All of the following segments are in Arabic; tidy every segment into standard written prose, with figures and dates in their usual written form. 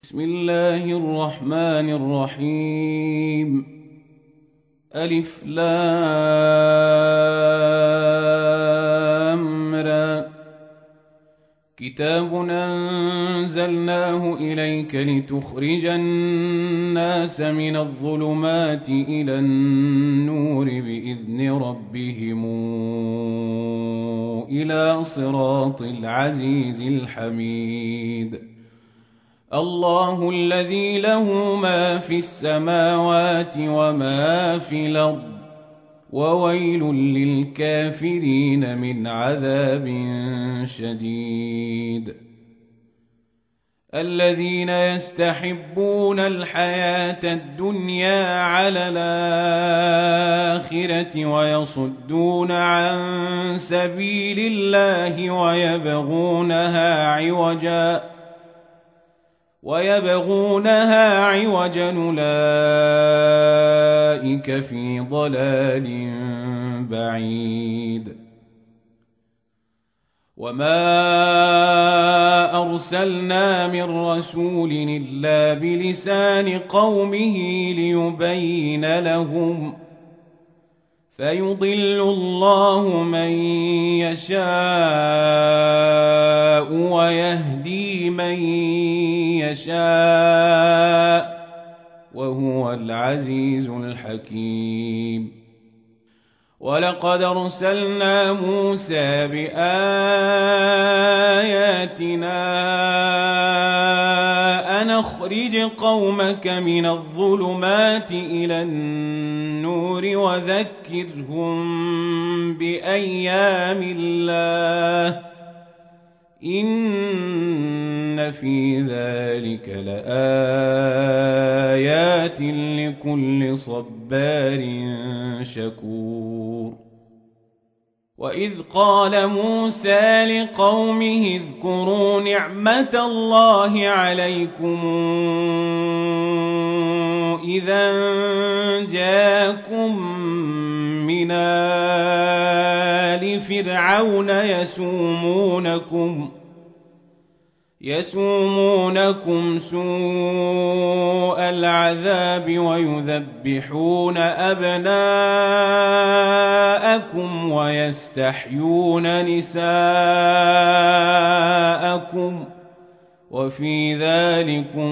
بسم الله الرحمن الرحيم. ألف لام را. كتاب أنزلناه إليك لتخرج الناس من الظلمات إلى النور بإذن ربهم إلى صراط العزيز الحميد. الله الذي له ما في السماوات وما في الأرض وويل للكافرين من عذاب شديد. الذين يستحبون الحياة الدنيا على الآخرة ويصدون عن سبيل الله ويبغونها عوجا أولئك في ضلال بعيد. وما أرسلنا من رسول إلا بلسان قومه ليبين لهم فيضل الله من يشاء ويهدي من يشاء وهو العزيز الحكيم. ولقد أرسلنا موسى بآياتنا أن أخرج قومك من الظلمات إلى النور وذكرهم بأيام الله إن في ذلك لآيات لكل صبار شكور. وإذ قال موسى لقومه اذكروا نعمة الله عليكم إذا جاءكم من آل فرعون يسومونكم سوء العذاب ويذبحون أبناءكم ويستحيون نساءكم وفي ذلكم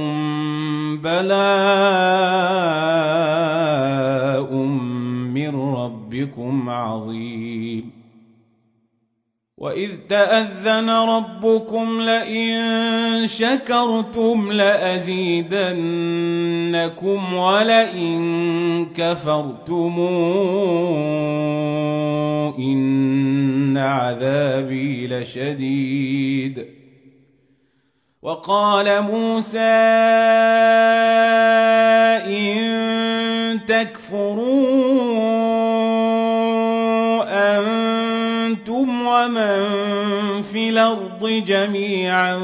بلاء من ربكم عظيم. وإذ تأذن ربكم لئن شكرتم لأزيدنكم ولئن كفرتم إن عذابي لشديد. وقال موسى إن تكفروا أنتم ومن في الأرض جميعا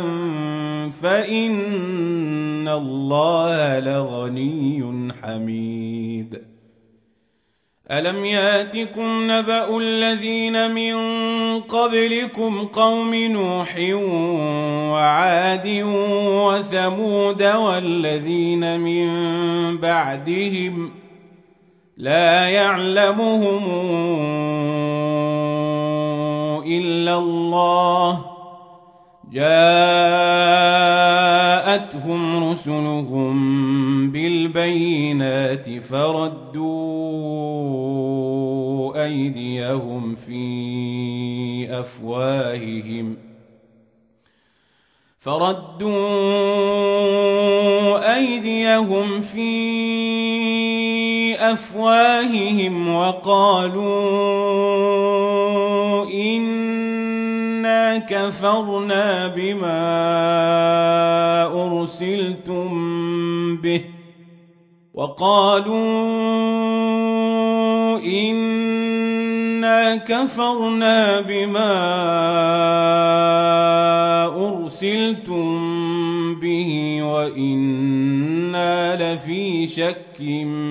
فإن الله لغني حميد. ألم ياتكم نبأ الذين من قبلكم قوم نوح وعاد وثمود والذين من بعدهم لا يعلمهم إلا الله جاءتهم رسلهم بالبينات فردوا أيديهم في أفواههم وقالوا إنا كفرنا بما أرسلتم به وإنا لفي شك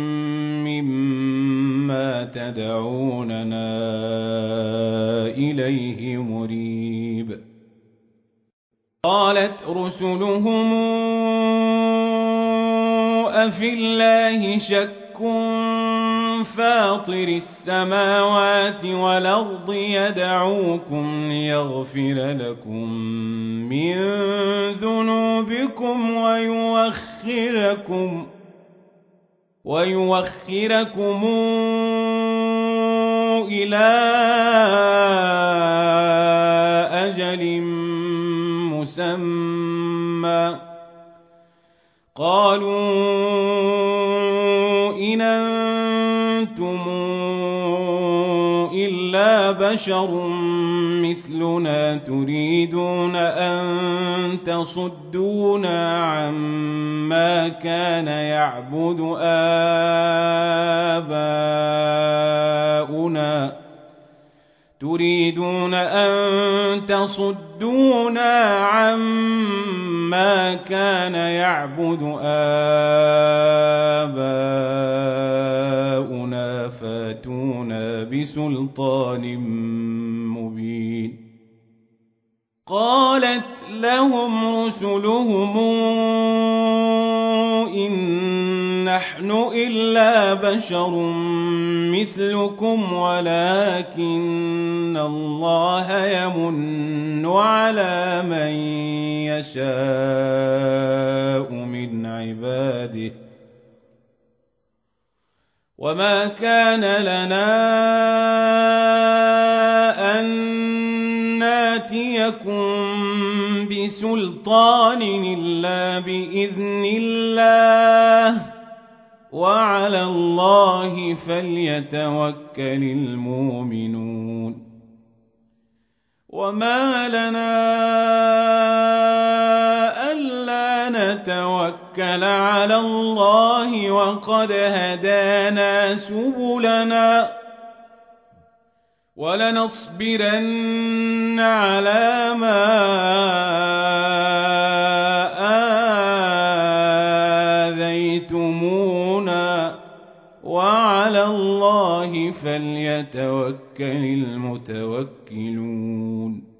مما تدعوننا إليه مريب. قالت رسلهم أفي الله شك فاطر السماوات والأرض يدعوكم ليغفر لكم من ذنوبكم ويوخركم إلى أجل مسمى قالوا إن أنتم إلا بشر مثلنا تريدون أن تصدونا عما كان يعبد آباؤنا فاتونا بسلطان مبين قالت لهم رسلهم إن نحن إلا بشر مثلكم ولكن الله يمن على من يشاء من عباده وما كان لنا أن ناتيكم بسلطان إلا بإذن الله وعلى الله فليتوكل المؤمنون وما لنا ألا نتوكل على الله وقد هدانا سبلنا ولنصبرن على ما آذيتمونا وعلى الله فليتوكل المتوكلون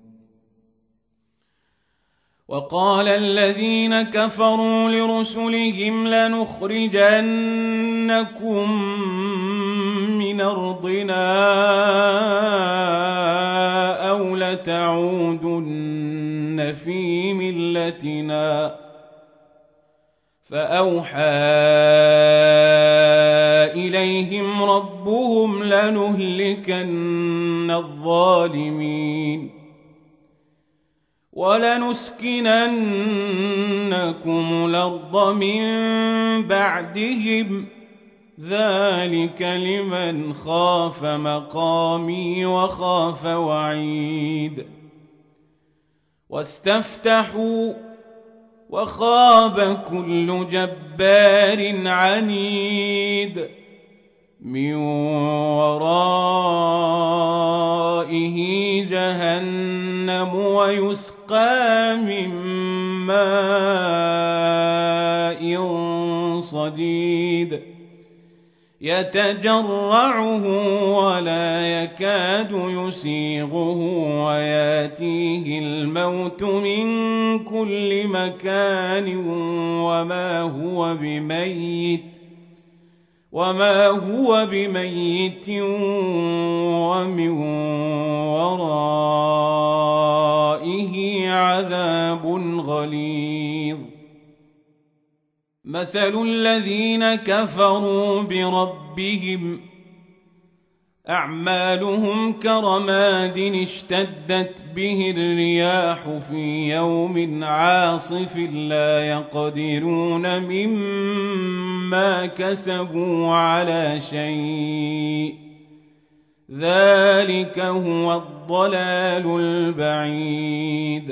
وقال الذين كفروا لرسلهم لنخرجنكم من أرضنا أو لتعودن في ملتنا فأوحى إليهم ربهم لنهلكن الظالمين ولنسكننكم الأرض من بعدهم ذلك لمن خاف مقامي وخاف وعيد واستفتحوا وخاب كل جبار عنيد من ورائه جهنم ويسقى من ماء صديد يتجرعه ولا يكاد يسيغه وياتيه الموت من كل مكان وما هو بميت ومن ورائه عذاب غليظ مثل الذين كفروا بربهم أعمالهم كرماد اشتدت به الرياح في يوم عاصف لا يقدرون مما كسبوا على شيء ذلك هو الضلال البعيد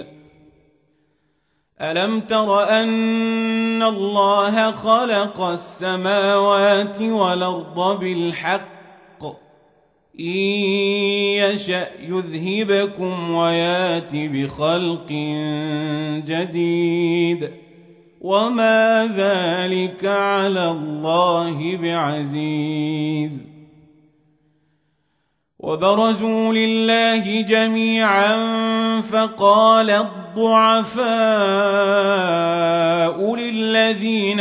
ألم تر أن الله خلق السماوات والأرض بالحق إن يشأ يذهبكم ويات بخلق جديد وما ذلك على الله بعزيز وبرزوا لله جميعا فقال الضعفاء للذين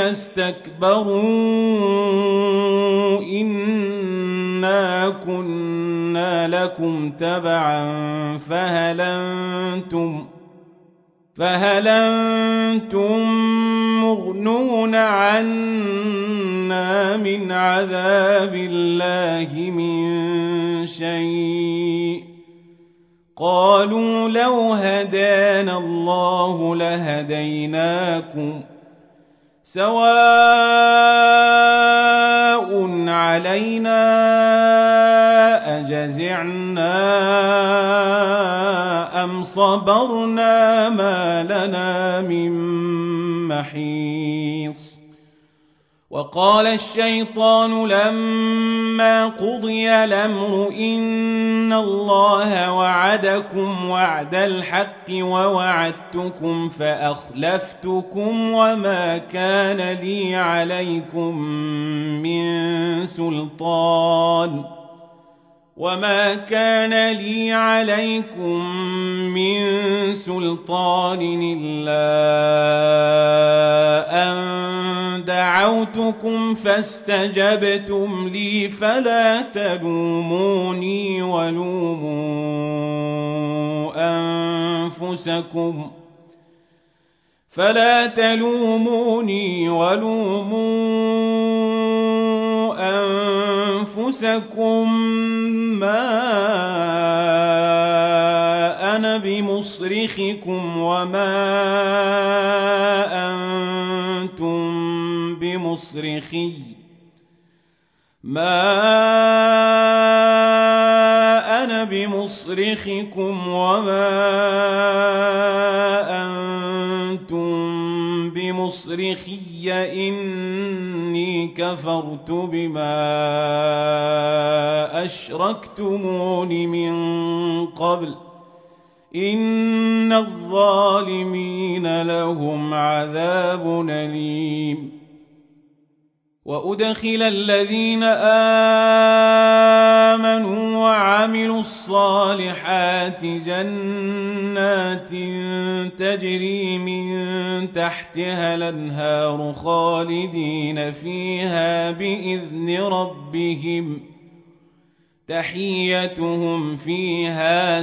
استكبروا إنا كنا لكم تبعا فهل أنتم مغنون عنا من عذاب الله من شيء قالوا لو هدانا الله لهديناكم سواء علينا أجزعنا أم صبرنا ما لنا من محيص وقال الشيطان لما قضي الأمر إن الله وعدكم وعد الحق ووعدتكم فأخلفتكم وما كان لي عليكم من سلطان إلا أن دعوتكم فاستجبتم لي فلا تلوموني ولوموا أنفسكم ما أنا بمصرخكم وما أنتم بمصرخي إني كفرت بما أشركتمون من قبل إن الظالمين لهم عذاب أليم وأدخل الذين آمنوا وعملوا الصالحات جنات تجري من تحتها الأنهار خالدين فيها بإذن ربهم تحيتهم فيها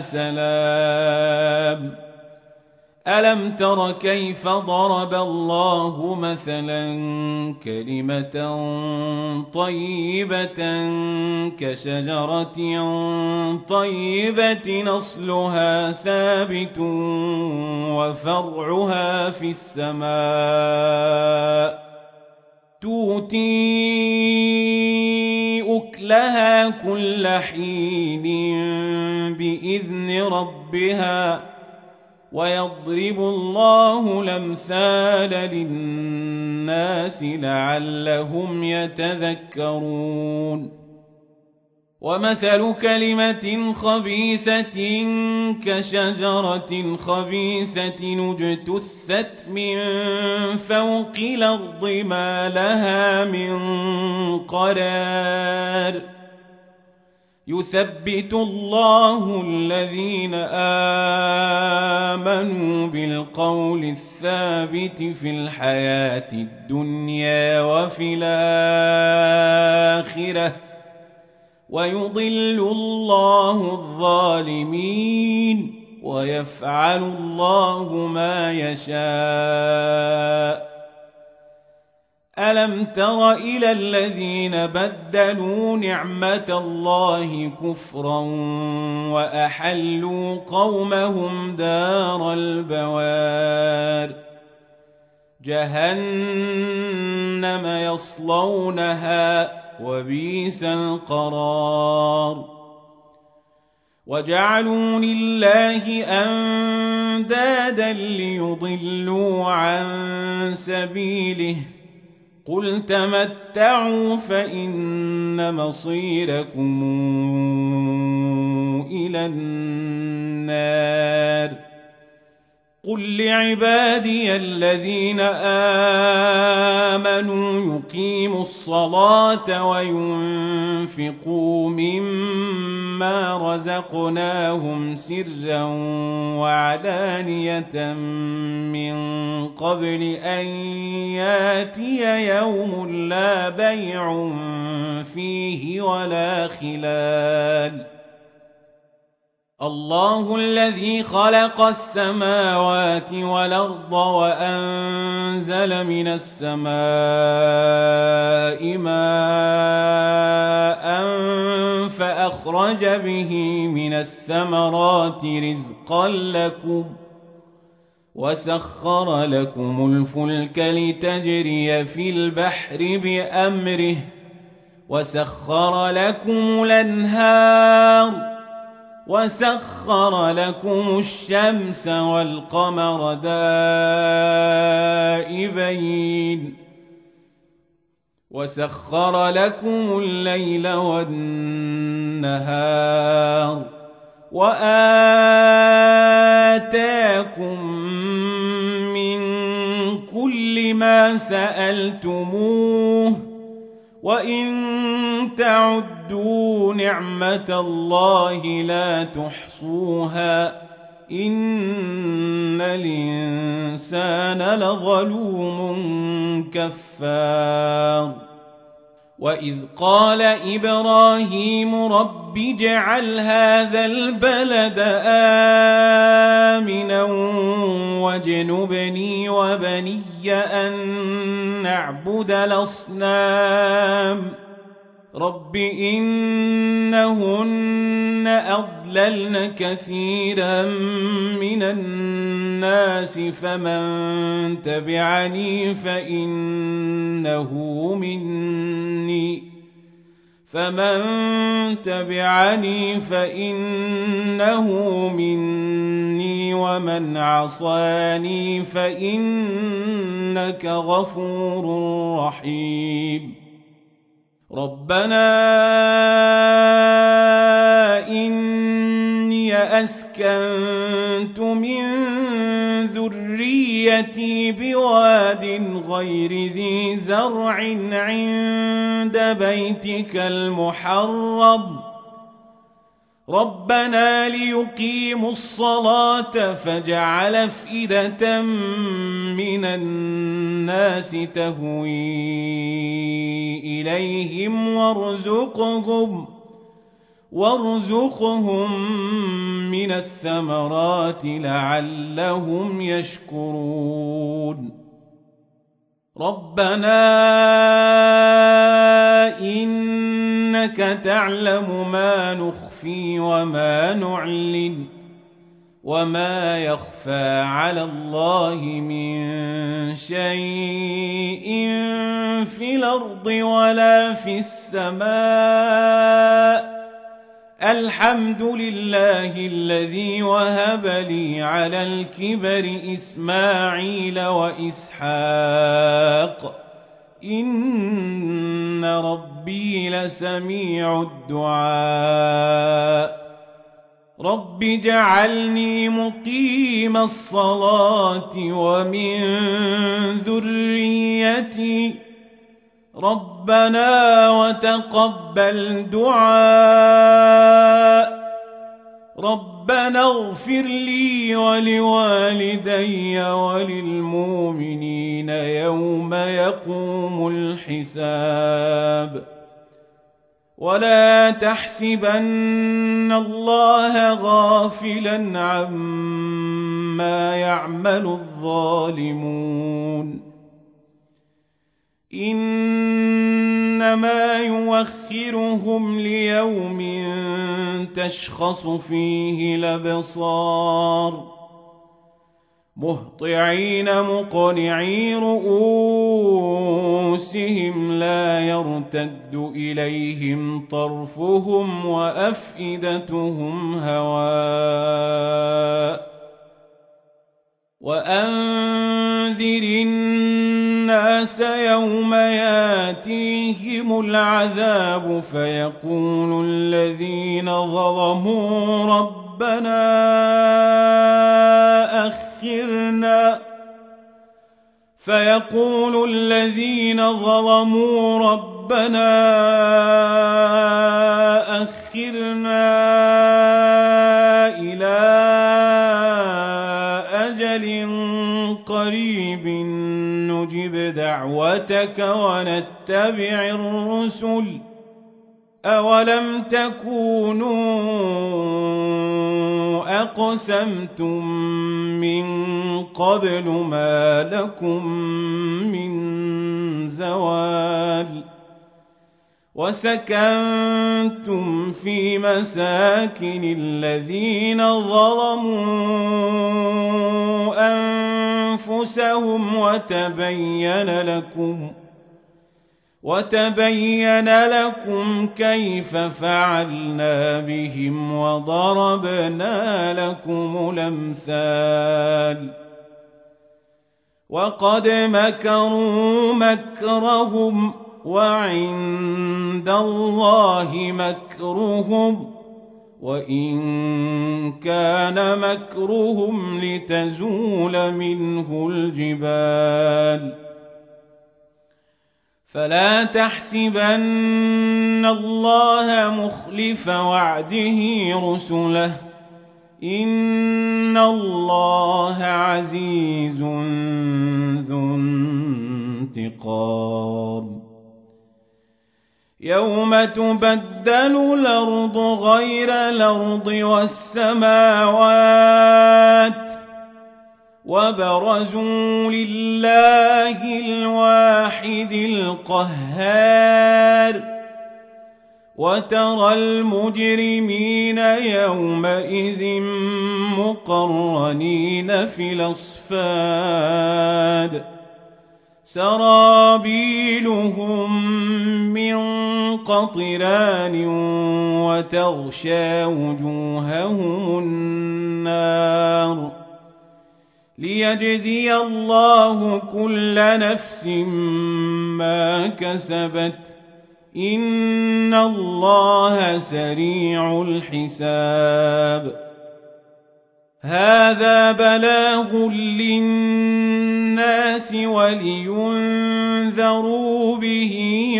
سلام ألم تر كيف ضرب الله مثلا كلمة طيبة كشجرة طيبة أصلها ثابت وفرعها في السماء تؤتي أكلها كل حين بإذن ربها ويضرب الله الأمثال للناس لعلهم يتذكرون ومثل كلمة خبيثة كشجرة خبيثة اجتثت من فوق الأرض ما لها من قرار يثبت الله الذين آمنوا بالقول الثابت في الحياة الدنيا وفي الآخرة ويضل الله الظالمين ويفعل الله ما يشاء ألم تر إلى الذين بدلوا نعمة الله كفرا وأحلوا قومهم دار البوار جهنم يصلونها وبئس القرار وجعلوا لله أندادا ليضلوا عن سبيله قل تمتعوا فإن مصيركم إلى النار قل لعبادي الذين آمنوا يقيموا الصلاة وينفقوا مما رزقناهم سرا وعلانية من قبل أن ياتي يوم لا بيع فيه ولا خلال الله الذي خلق السماوات والأرض وأنزل من السماء ماء فأخرج به من الثمرات رزقا لكم وسخر لكم الفلك لتجري في البحر بأمره وسخر لكم الأنهار وسخر لكم الشمس والقمر دائبين وسخر لكم الليل والنهار وآتاكم من كل ما سألتموه وإن تعدوا نعمة الله لا تحصوها إن الإنسان لظلوم كفار وإذ قال إبراهيم رب اجعل هذا البلد آمنا واجنبني وبني أن نعبد الأصنام رب إنهن أضللن كثيرا من الناس فمن تبعني فإنه مني ومن عصاني فإنك غفور رحيم ربنا إني أسكنت من ذريتي بواد غير ذي زرع عند بيتك المحرم ربنا ليقيموا الصلاة فاجعل أفئدة من الناس تهوي إليهم وارزقهم من الثمرات لعلهم يشكرون ربنا إنك تعلم ما نخفي وما نعلن وما يخفى على الله من شيء في الأرض ولا في السماء الحمد لله الذي وهب لي على الكبر إسماعيل وإسحاق إن ربي لسميع الدعاء رب اجعلني مقيم الصلاة ومن ذريتي ربنا وتقبل دعاء ربنا اغفر لي ولوالدي وللمؤمنين يوم يقوم الحساب ولا تحسبن الله غافلا عما يعمل الظالمون إنما يوخرهم ليوم تشخص فيه الأبصار مهطعين مقنعي رؤوسهم لا يرتد إليهم طرفهم وأفئدتهم هواء وأنذر الناس يوم ياتيهم العذاب فيقول الذين ظلموا ربنا فيقول الذين ظلموا ربنا أخرنا إلى أجل قريب نجب دعوتك ونتبع الرسل أولم تكونوا أقسمتم من قبل ما لكم من زوال وسكنتم في مساكن الذين ظلموا أنفسهم وتبين لكم كيف فعلنا بهم وضربنا لكم الأمثال وقد مكروا مكرهم وعند الله مكرهم وإن كان مكرهم لتزول منه الجبال فلا تحسبن الله مخلف وعده رسله إن الله عزيز ذو انتقام يوم تبدل الأرض غير الأرض والسماوات وبرزوا لله الواحد القهار وترى المجرمين يومئذ مقرنين في الأصفاد سرابيلهم من قطران وتغشى وجوههم النار ليجزي الله كل نفس ما كسبت إن الله سريع الحساب هذا بلاغ للناس ولينذروا به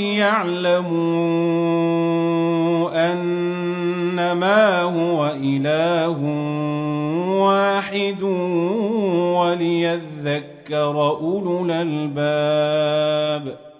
وليعلموا أنما هو إله واحد وليذكر أولو الألباب